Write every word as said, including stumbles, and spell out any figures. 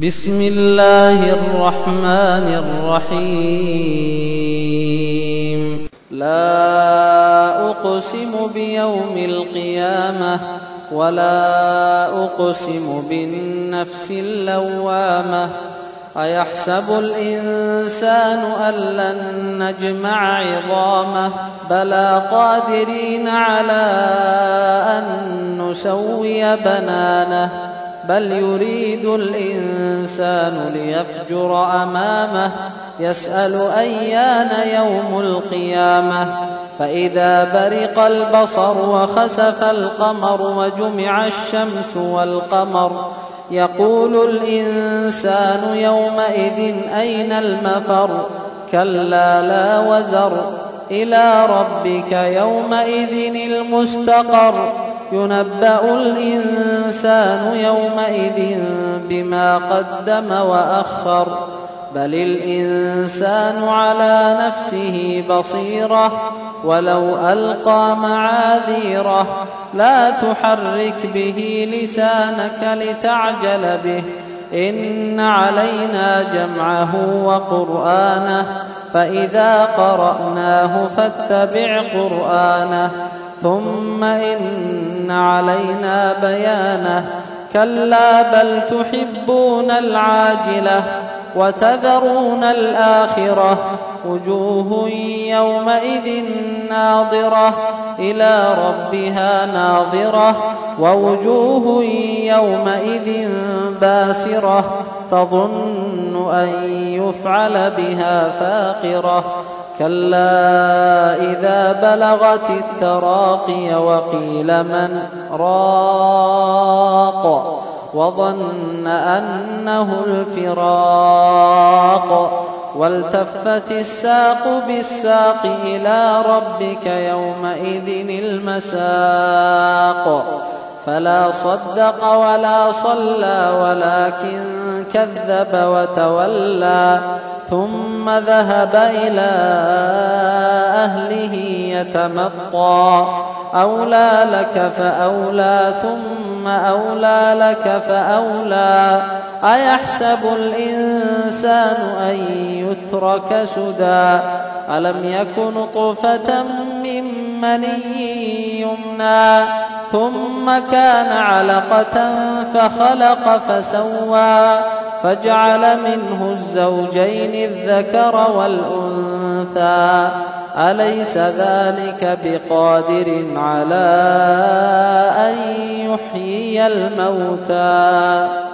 بسم الله الرحمن الرحيم. لا أقسم بيوم القيامة ولا أقسم بالنفس اللوامة. أيحسب الإنسان أن لن نجمع عظامه بلى قادرين على أن نسوي بنانه بل يريد الإنسان ليفجر أمامه يسأل أيان يوم القيامة. فإذا برق البصر وخسف القمر وجمع الشمس والقمر يقول الإنسان يومئذ أين المفر كلا لا وزر إلى ربك يومئذ المستقر. ينبأ الإنسان يومئذ بما قدم وأخر بل الإنسان على نفسه بصيرة ولو ألقى معاذيره. لا تحرك به لسانك لتعجل به إن علينا جمعه وقرآنه فإذا قرأناه فاتبع قرآنه ثم إن علينا بيانه. كلا بل تحبون العاجلة وتذرون الآخرة وجوه يومئذ ناظرة إلى ربها ناظرة ووجوه يومئذ باسرة تظن أن يفعل بها فاقرة. كلا إذا بلغت التراقي وقيل من راق وظن أنه الفراق والتفت الساق بالساق إلى ربك يومئذ المساق. فلا صدق ولا صلى ولكن كذب وتولى ثم ذهب إلى أهله يتمطى. أولى لك فأولى ثم أولى لك فأولى. أيحسب الإنسان أن يترك سدى ألم يك نطفة من مني يمنى ثم كان علقة فخلق فسوى فجعل منه الزوجين الذكر والأنثى. أليس ذلك بقادر على أن يحيي الموتى؟